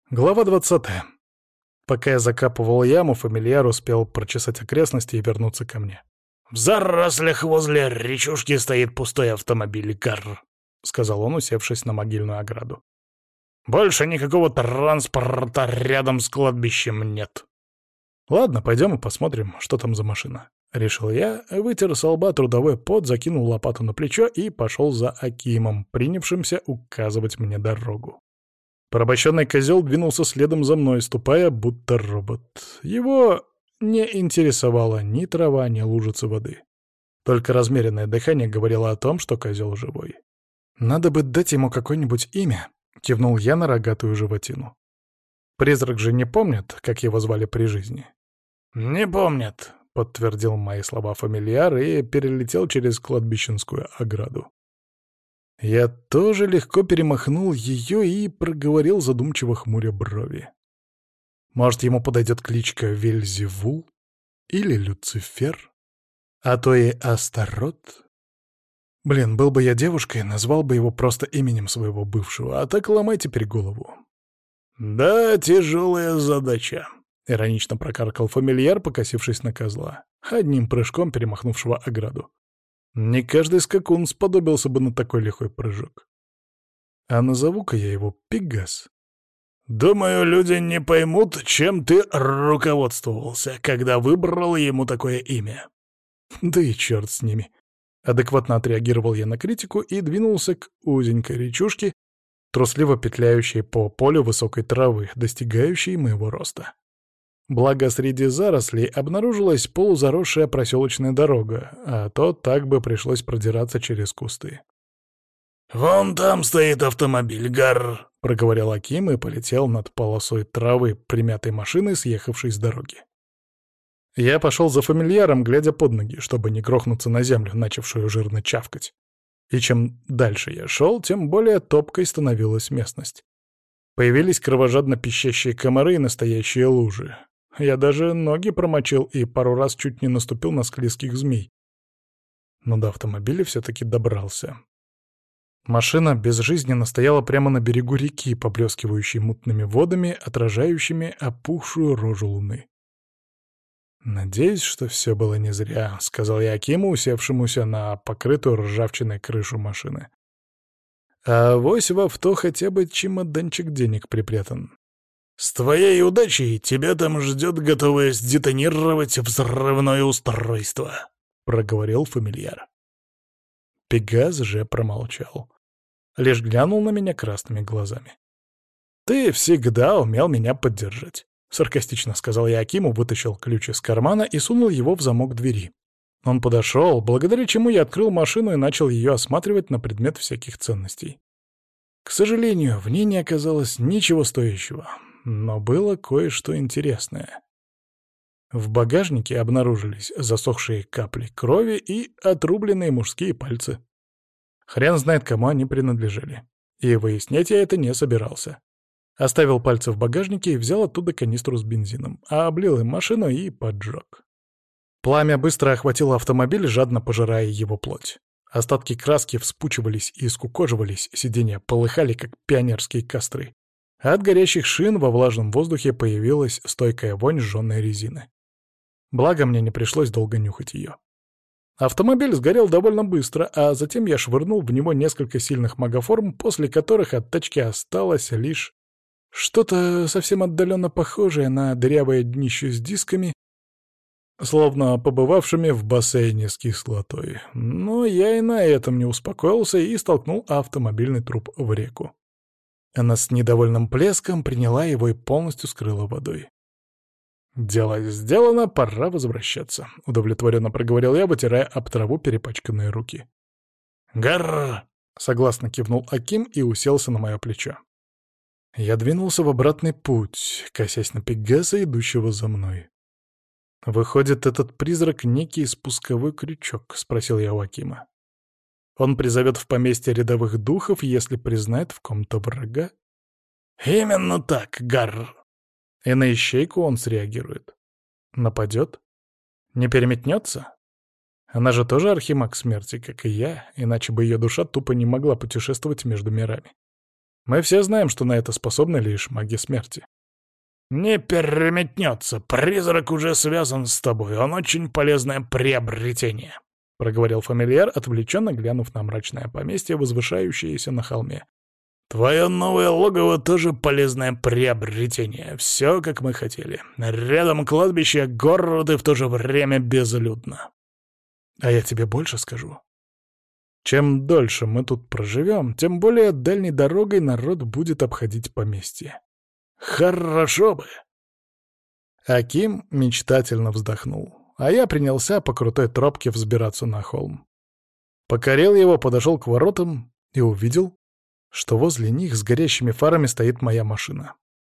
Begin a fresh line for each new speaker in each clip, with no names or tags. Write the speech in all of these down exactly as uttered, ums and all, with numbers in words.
Глава двадцатая. Пока я закапывал яму, фамильяр успел прочесать окрестности и вернуться ко мне.
«В зарослях возле речушки стоит пустой автомобиль, Карр», — сказал он, усевшись на могильную ограду. «Больше никакого транспорта рядом с кладбищем нет».
«Ладно, пойдем и посмотрим, что там за машина», — решил я, вытер со лба трудовой пот, закинул лопату на плечо и пошел за Акимом, принявшимся указывать мне дорогу. Порабощенный козел двинулся следом за мной, ступая, будто робот. Его не интересовала ни трава, ни лужицы воды. Только размеренное дыхание говорило о том, что козел живой. «Надо бы дать ему какое-нибудь имя», — кивнул я на рогатую животину. «Призрак же не помнит, как его звали при жизни».
«Не помнят»,
— подтвердил мои слова фамильяр и перелетел через кладбищенскую ограду. Я тоже легко перемахнул ее и проговорил, задумчиво хмуря брови. Может, ему подойдет кличка Вельзевул или Люцифер, а то и Астарот? Блин, был бы я девушкой, назвал бы его просто именем своего бывшего, а так ломай теперь голову.
«Да, тяжелая задача»,
— иронично прокаркал фамильяр, покосившись на козла, одним прыжком перемахнувшего ограду. Не каждый скакун сподобился бы на такой лихой прыжок. А назову-ка я его Пегас.
«Думаю, люди не поймут, чем ты руководствовался, когда выбрал ему такое имя».
Да и черт с ними. Адекватно отреагировал я на критику и двинулся к узенькой речушке, трусливо петляющей по полю высокой травы, достигающей моего роста. Благо, среди зарослей обнаружилась полузаросшая проселочная дорога, а то так бы пришлось продираться через кусты.
«Вон там стоит автомобиль, Гарр»,
— проговорил Аким и полетел над полосой травы, примятой машиной, съехавшей с дороги. Я пошел за фамильяром, глядя под ноги, чтобы не грохнуться на землю, начавшую жирно чавкать. И чем дальше я шел, тем более топкой становилась местность. Появились кровожадно пищащие комары и настоящие лужи. Я даже ноги промочил и пару раз чуть не наступил на склизких змей. Но до автомобиля все-таки добрался. Машина безжизненно стояла прямо на берегу реки, поблескивающей мутными водами, отражающими опухшую рожу луны. «Надеюсь, что все было не зря», — сказал я Акиму, усевшемуся на покрытую ржавчиной крышу машины. «А вось в авто хотя бы чемоданчик денег припрятан».
«С твоей удачей тебя там ждет готовое сдетонировать взрывное устройство», — проговорил фамильяр.
Пегас же промолчал. Лишь глянул на меня красными глазами. «Ты всегда умел меня поддержать», — саркастично сказал я Акиму, вытащил ключ из кармана и сунул его в замок двери. Он подошел, благодаря чему я открыл машину и начал ее осматривать на предмет всяких ценностей. К сожалению, в ней не оказалось ничего стоящего, но было кое-что интересное. В багажнике обнаружились засохшие капли крови и отрубленные мужские пальцы. Хрен знает, кому они принадлежали. И выяснять я это не собирался. Оставил пальцы в багажнике и взял оттуда канистру с бензином, а облил им машину и поджег. Пламя быстро охватило автомобиль, жадно пожирая его плоть. Остатки краски вспучивались и скукоживались, сиденья полыхали, как пионерские костры. А от горящих шин во влажном воздухе появилась стойкая вонь сжженной резины. Благо, мне не пришлось долго нюхать ее. Автомобиль сгорел довольно быстро, а затем я швырнул в него несколько сильных магоформ, после которых от тачки осталось лишь что-то совсем отдаленно похожее на дырявое днище с дисками, словно побывавшими в бассейне с кислотой. Но я и на этом не успокоился и столкнул автомобильный труп в реку. Она с недовольным плеском приняла его и полностью скрыла водой. «Дело сделано, пора возвращаться», — удовлетворенно проговорил я, вытирая об траву перепачканные руки.
«Гарр!»
— согласно кивнул Аким и уселся на мое плечо. Я двинулся в обратный путь, косясь на Пегаса, идущего за мной. «Выходит, этот призрак — некий спусковой крючок?» — спросил я у Акима. «Он призовет в поместье рядовых духов, если признает в ком-то врага?»
«Именно так, Гарр!»
И на ищейку он среагирует. Нападет? Не переметнется? Она же тоже архимаг смерти, как и я, иначе бы ее душа тупо не могла путешествовать между мирами. Мы все знаем, что на это способны лишь маги смерти.
«Не переметнется. Призрак уже связан с тобой. Он очень полезное приобретение»,
— проговорил фамильяр, отвлеченно глянув на мрачное поместье, возвышающееся на холме.
«Твое новое логово тоже полезное приобретение. Все, как мы хотели. Рядом кладбище, город и в то же время безлюдно».
«А я тебе больше скажу. Чем дольше мы тут проживем, тем более дальней дорогой народ будет обходить поместье».
«Хорошо бы!»
Аким мечтательно вздохнул, а я принялся по крутой тропке взбираться на холм. Покорил его, подошел к воротам и увидел, что возле них с горящими фарами стоит моя машина.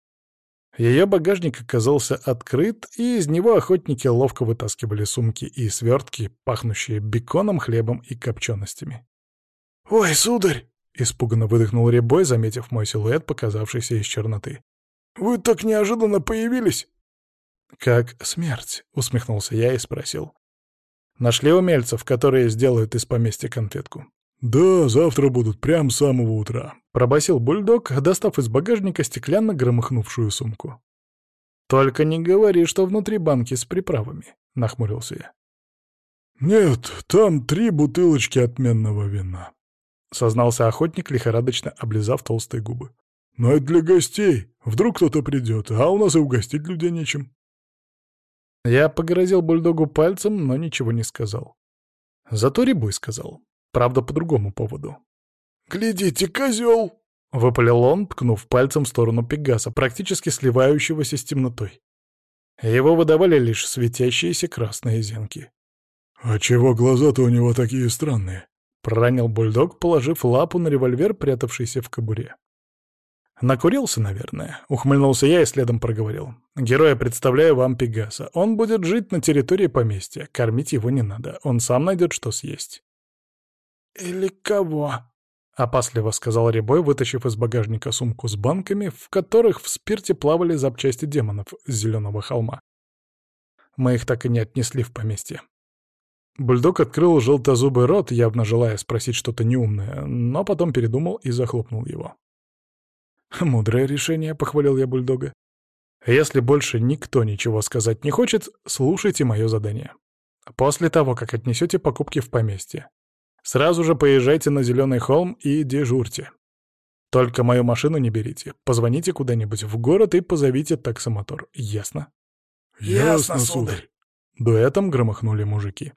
Ее багажник оказался открыт, и из него охотники ловко вытаскивали сумки и свертки, пахнущие беконом, хлебом и копченостями.
«Ой, сударь!»
— испуганно выдохнул Рябой, заметив мой силуэт, показавшийся из черноты.
«Вы так неожиданно появились!»
«Как смерть?» — усмехнулся я и спросил. «Нашли умельцев, которые сделают из поместья конфетку?»
«Да, завтра будут, прям с самого утра»,
— пробасил бульдог, достав из багажника стеклянно громыхнувшую сумку. «Только не говори, что внутри банки с приправами», — нахмурился я.
«Нет, там три бутылочки отменного вина»,
— сознался охотник, лихорадочно облизав толстые губы.
«Но это для гостей. Вдруг кто-то придет, а у нас и угостить людей нечем».
Я погрозил бульдогу пальцем, но ничего не сказал. Зато Рябой сказал. Правда, по другому поводу.
«Глядите, козел!»
— выпалил он, ткнув пальцем в сторону Пегаса, практически сливающегося с темнотой. Его выдавали лишь светящиеся красные зенки.
«А чего глаза-то у него такие странные?»
— проронил бульдог, положив лапу на револьвер, прятавшийся в кобуре. «Накурился, наверное», — ухмыльнулся я и следом проговорил. «Героя представляю вам Пегаса. Он будет жить на территории поместья. Кормить его не надо. Он сам найдет, что съесть».
«Или кого?»
— опасливо сказал Рябой, вытащив из багажника сумку с банками, в которых в спирте плавали запчасти демонов с зеленого холма. Мы их так и не отнесли в поместье. Бульдог открыл желтозубый рот, явно желая спросить что-то неумное, но потом передумал и захлопнул его. «Мудрое решение», — похвалил я бульдога. «Если больше никто ничего сказать не хочет, слушайте мое задание. После того, как отнесете покупки в поместье, сразу же поезжайте на Зеленый холм и дежурьте. Только мою машину не берите. Позвоните куда-нибудь в город и позовите таксомотор. Ясно?»
«Ясно, сударь!»
Дуэтом громыхнули мужики.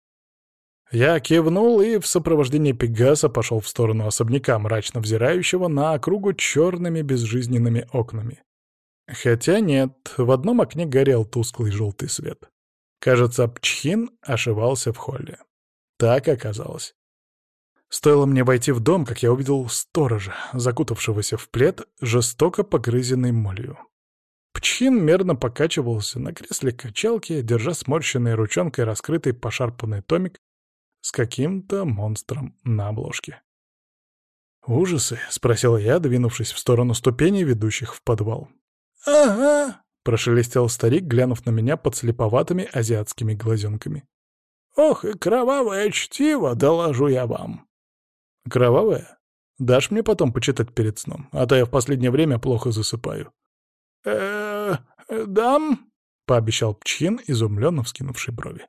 Я кивнул и в сопровождении Пегаса пошел в сторону особняка, мрачно взирающего на округу черными безжизненными окнами. Хотя нет, в одном окне горел тусклый желтый свет. Кажется, Пчхин ошивался в холле. Так оказалось. Стоило мне войти в дом, как я увидел сторожа, закутавшегося в плед, жестоко погрызенный молью. Пчхин мерно покачивался на кресле качалки, держа сморщенной ручонкой раскрытый пошарпанный томик с каким-то монстром на обложке. «Ужасы?» — спросил я, двинувшись в сторону ступеней, ведущих в подвал.
«Ага»,
— прошелестел старик, глянув на меня под слеповатыми азиатскими глазенками.
«Ох, и кровавое чтиво, доложу я вам».
«Кровавое? Дашь мне потом почитать перед сном, а то я в последнее время плохо засыпаю».
«Э-э, дам?»
— пообещал Пчхин, изумленно вскинувший брови.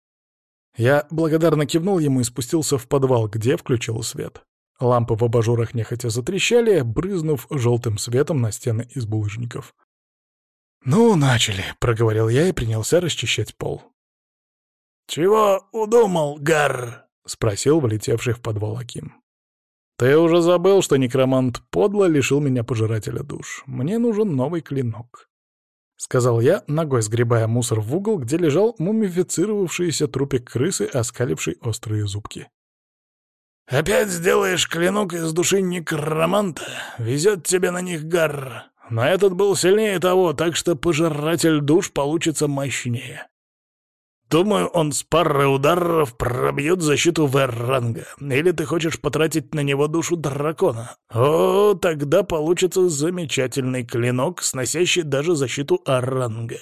Я благодарно кивнул ему и спустился в подвал, где включил свет. Лампы в абажурах нехотя затрещали, брызнув желтым светом на стены из булыжников. «Ну, начали», — проговорил я и принялся расчищать пол.
«Чего удумал, Гарр?»
— спросил влетевший в подвал Аким. «Ты уже забыл, что некромант подло лишил меня пожирателя душ. Мне нужен новый клинок», — сказал я, ногой сгребая мусор в угол, где лежал мумифицировавшийся трупик крысы, оскаливший острые зубки.
«Опять сделаешь клинок из души некроманта? Везет тебе на них, Гарр. Но этот был сильнее того, так что пожиратель душ получится мощнее. Думаю, он с парой ударов пробьет защиту В-ранга. Или ты хочешь потратить на него душу дракона? О, тогда получится замечательный клинок, сносящий даже защиту А-ранга».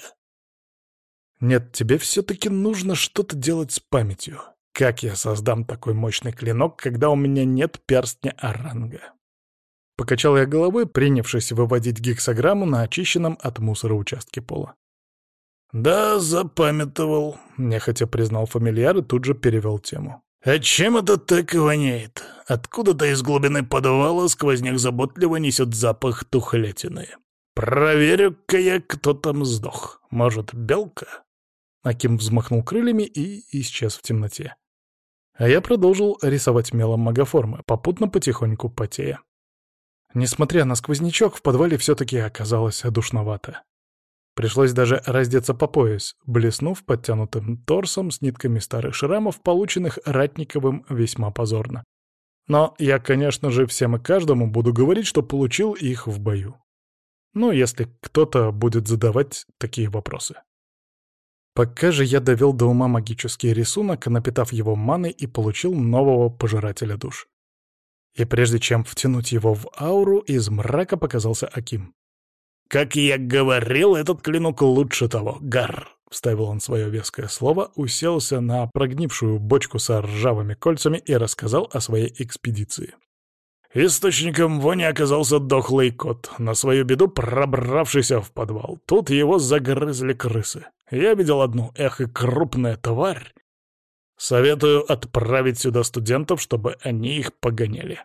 «Нет, тебе все-таки нужно что-то делать с памятью. Как я создам такой мощный клинок, когда у меня нет перстня А-ранга?» Покачал я головой, принявшись выводить гексограмму на очищенном от мусора участке пола.
«Да, запамятовал», — нехотя признал фамильяр и тут же перевел тему. «А чем это так воняет? Откуда-то из глубины подвала сквозняк заботливо несет запах тухлятины. Проверю-ка я, кто там сдох. Может, белка?»
Аким взмахнул крыльями и исчез в темноте. А я продолжил рисовать мелом магоформы, попутно потихоньку потея. Несмотря на сквознячок, в подвале все-таки оказалось душновато. Пришлось даже раздеться по пояс, блеснув подтянутым торсом с нитками старых шрамов, полученных Ратниковым весьма позорно. Но я, конечно же, всем и каждому буду говорить, что получил их в бою. Ну, если кто-то будет задавать такие вопросы. Пока же я довел до ума магический рисунок, напитав его маной, и получил нового пожирателя душ. И прежде чем втянуть его в ауру, из мрака показался Аким.
«Как я говорил, этот клинок лучше того, Гарр!» — вставил он свое веское слово, уселся на прогнившую бочку со ржавыми кольцами и рассказал о своей экспедиции. Источником вони оказался дохлый кот, на свою беду пробравшийся в подвал. Тут его загрызли крысы. Я видел одну, эх, и крупная тварь. Советую отправить сюда студентов, чтобы они их погоняли.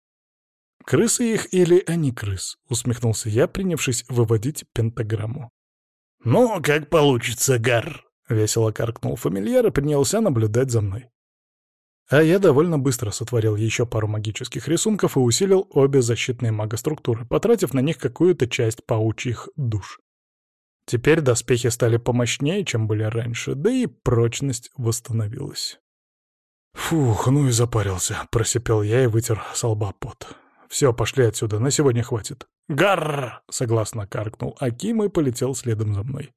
«Крысы их или они крыс?» — усмехнулся я, принявшись выводить пентаграмму.
«Ну, как получится, Гарр!»
— весело каркнул фамильяр и принялся наблюдать за мной. А я довольно быстро сотворил еще пару магических рисунков и усилил обе защитные магоструктуры, потратив на них какую-то часть паучьих душ. Теперь доспехи стали помощнее, чем были раньше, да и прочность восстановилась. «Фух, ну и запарился», — просипел я и вытер со лба пот. «Все, пошли отсюда, на сегодня хватит».
«Гарр!» —
согласно каркнул Аким и полетел следом за мной.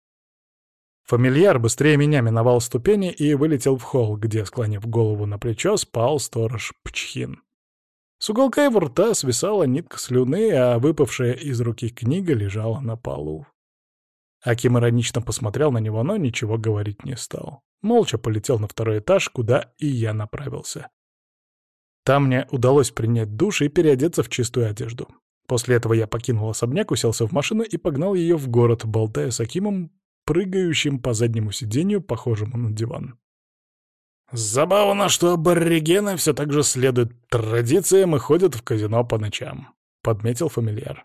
Фамильяр быстрее меня миновал ступени и вылетел в холл, где, склонив голову на плечо, спал сторож Пчхин. С уголка его рта свисала нитка слюны, а выпавшая из руки книга лежала на полу. Аким иронично посмотрел на него, но ничего говорить не стал. Молча полетел на второй этаж, куда и я направился. Там мне удалось принять душ и переодеться в чистую одежду. После этого я покинул особняк, уселся в машину и погнал ее в город, болтая с Акимом, прыгающим по заднему сиденью, похожему на диван.
«Забавно, что аборигены все так же следуют традициям и ходят в казино по ночам», — подметил фамильяр.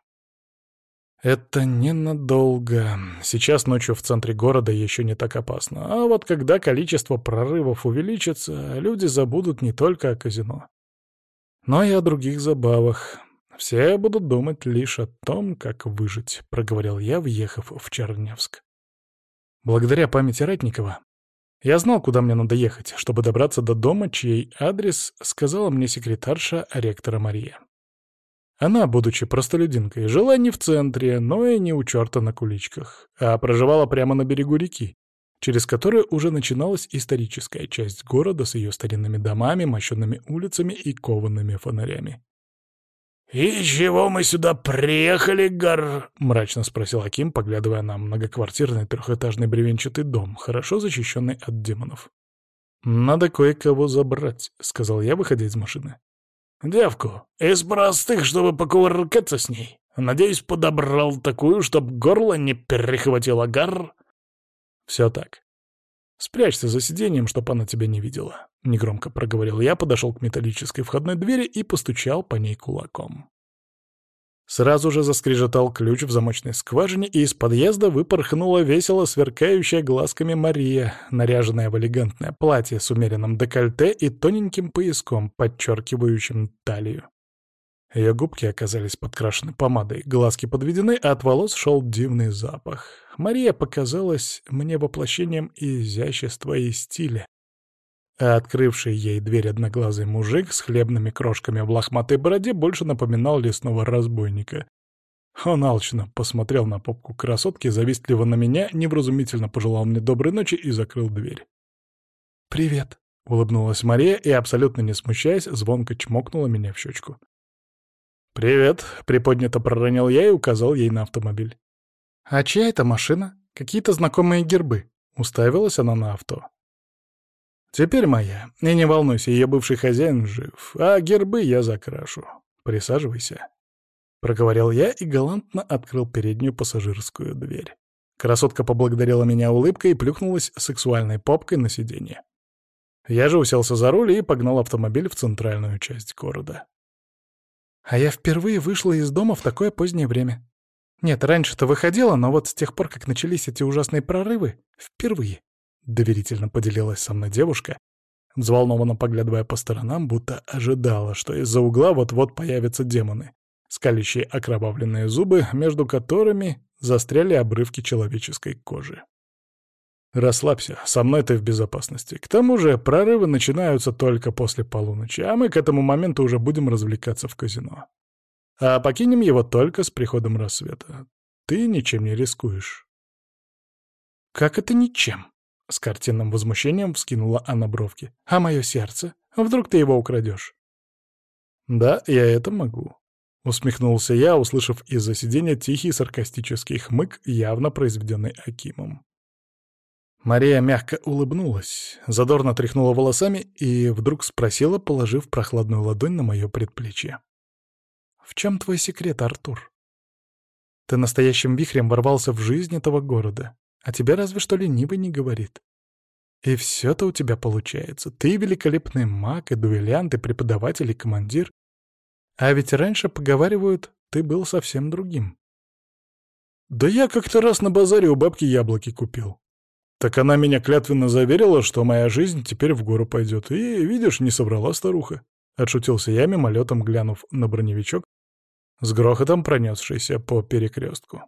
«Это ненадолго. Сейчас ночью в центре города еще не так опасно. А вот когда количество прорывов увеличится, люди забудут не только о казино, но и о других забавах. Все будут думать лишь о том, как выжить», — проговорил я, въехав в Чернявск. Благодаря памяти Ратникова я знал, куда мне надо ехать, чтобы добраться до дома, чей адрес сказала мне секретарша ректора Мария. Она, будучи простолюдинкой, жила не в центре, но и не у черта на куличках, а проживала прямо на берегу реки, через которую уже начиналась историческая часть города с ее старинными домами, мощенными улицами и коваными фонарями.
«И чего мы сюда приехали, Гарр?»
— мрачно спросил Аким, поглядывая на многоквартирный трехэтажный бревенчатый дом, хорошо защищенный от демонов. «Надо кое-кого забрать», — сказал я, выходя из машины.
«Девку, из простых, чтобы покувыркаться с ней. Надеюсь, подобрал такую, чтоб горло не перехватило, Гарр?»
«Все так. Спрячься за сиденьем, чтоб она тебя не видела», — негромко проговорил я, подошел к металлической входной двери и постучал по ней кулаком. Сразу же заскрежетал ключ в замочной скважине, и из подъезда выпорхнула весело сверкающая глазками Мария, наряженная в элегантное платье с умеренным декольте и тоненьким пояском, подчеркивающим талию. Ее губки оказались подкрашены помадой, глазки подведены, а от волос шел дивный запах. Мария показалась мне воплощением изящества и стиля, а открывший ей дверь одноглазый мужик с хлебными крошками в лохматой бороде больше напоминал лесного разбойника. Он алчно посмотрел на попку красотки, завистливо на меня, невразумительно пожелал мне доброй ночи и закрыл дверь. «Привет», — улыбнулась Мария и, абсолютно не смущаясь, звонко чмокнула меня в щечку. «Привет», — приподнято проронил я и указал ей на автомобиль. «А чья это машина? Какие-то знакомые гербы», — уставилась она на авто. «Теперь моя. И не волнуйся, ее бывший хозяин жив, а гербы я закрашу. Присаживайся». — проговорил я и галантно открыл переднюю пассажирскую дверь. Красотка поблагодарила меня улыбкой и плюхнулась сексуальной попкой на сиденье. Я же уселся за руль и погнал автомобиль в центральную часть города. А я впервые вышла из дома в такое позднее время. Нет, раньше-то выходила, но вот с тех пор, как начались эти ужасные прорывы, впервые. Доверительно поделилась со мной девушка, взволнованно поглядывая по сторонам, будто ожидала, что из-за угла вот-вот появятся демоны, скалящие окровавленные зубы, между которыми застряли обрывки человеческой кожи. «Расслабься, со мной ты в безопасности. К тому же прорывы начинаются только после полуночи, а мы к этому моменту уже будем развлекаться в казино. А покинем его только с приходом рассвета. Ты ничем не рискуешь». «Как это ничем?» — с картинным возмущением вскинула она бровки. «А мое сердце? Вдруг ты его украдешь?» «Да, я это могу», — усмехнулся я, услышав из-за сиденья тихий саркастический хмык, явно произведенный Акимом. Мария мягко улыбнулась, задорно тряхнула волосами и вдруг спросила, положив прохладную ладонь на мое предплечье. «В чем твой секрет, Артур? Ты настоящим вихрем ворвался в жизнь этого города, а тебе разве что ленивый не говорит. И все-то у тебя получается. Ты великолепный маг, и дуэлянт, и преподаватель, и командир. А ведь раньше, поговаривают, ты был совсем другим». «Да я как-то раз на базаре у бабки яблоки купил. Так она меня клятвенно заверила, что моя жизнь теперь в гору пойдет. И, видишь, не соврала старуха». Отшутился я, мимолетом глянув на броневичок, с грохотом пронесшийся по перекрестку.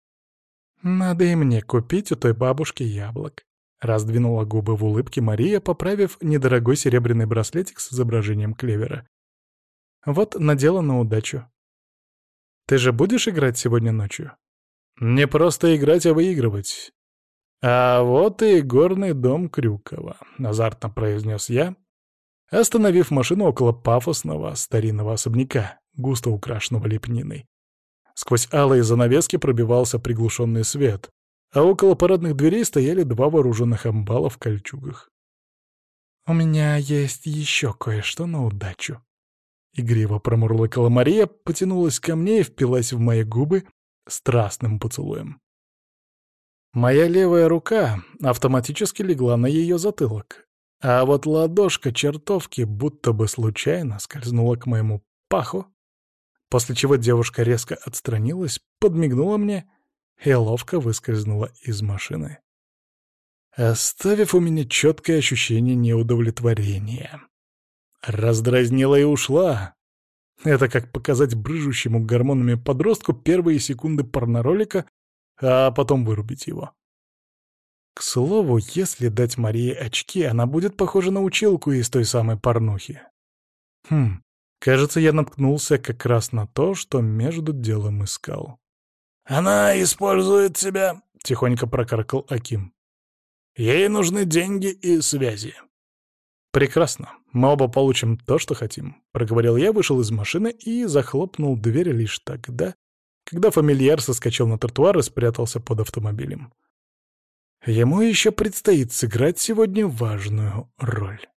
«Надо и мне купить у той бабушки яблок», — раздвинула губы в улыбке Мария, поправив недорогой серебряный браслетик с изображением клевера. «Вот надела на удачу. Ты же будешь играть сегодня ночью?» «Не просто играть, а выигрывать. А вот и горный дом Крюкова», — азартно произнес я, остановив машину около пафосного старинного особняка, густо украшенного лепниной. Сквозь алые занавески пробивался приглушенный свет, а около парадных дверей стояли два вооруженных амбала в кольчугах. «У меня есть еще кое-что на удачу». Игриво промурлыкала Мария, потянулась ко мне и впилась в мои губы страстным поцелуем. Моя левая рука автоматически легла на ее затылок, а вот ладошка чертовки будто бы случайно скользнула к моему паху, после чего девушка резко отстранилась, подмигнула мне и ловко выскользнула из машины, оставив у меня четкое ощущение неудовлетворения. Раздразнила и ушла. Это как показать брыжущему гормонами подростку первые секунды порноролика, а потом вырубить его. К слову, если дать Марии очки, она будет похожа на училку из той самой порнухи. Хм, кажется, я наткнулся как раз на то, что между делом искал.
«Она использует тебя», —
тихонько прокаркал Аким.
«Ей нужны деньги и связи».
«Прекрасно. Мы оба получим то, что хотим», — проговорил я, вышел из машины и захлопнул дверь лишь тогда, когда фамильяр соскочил на тротуар и спрятался под автомобилем. Ему еще предстоит сыграть сегодня важную роль.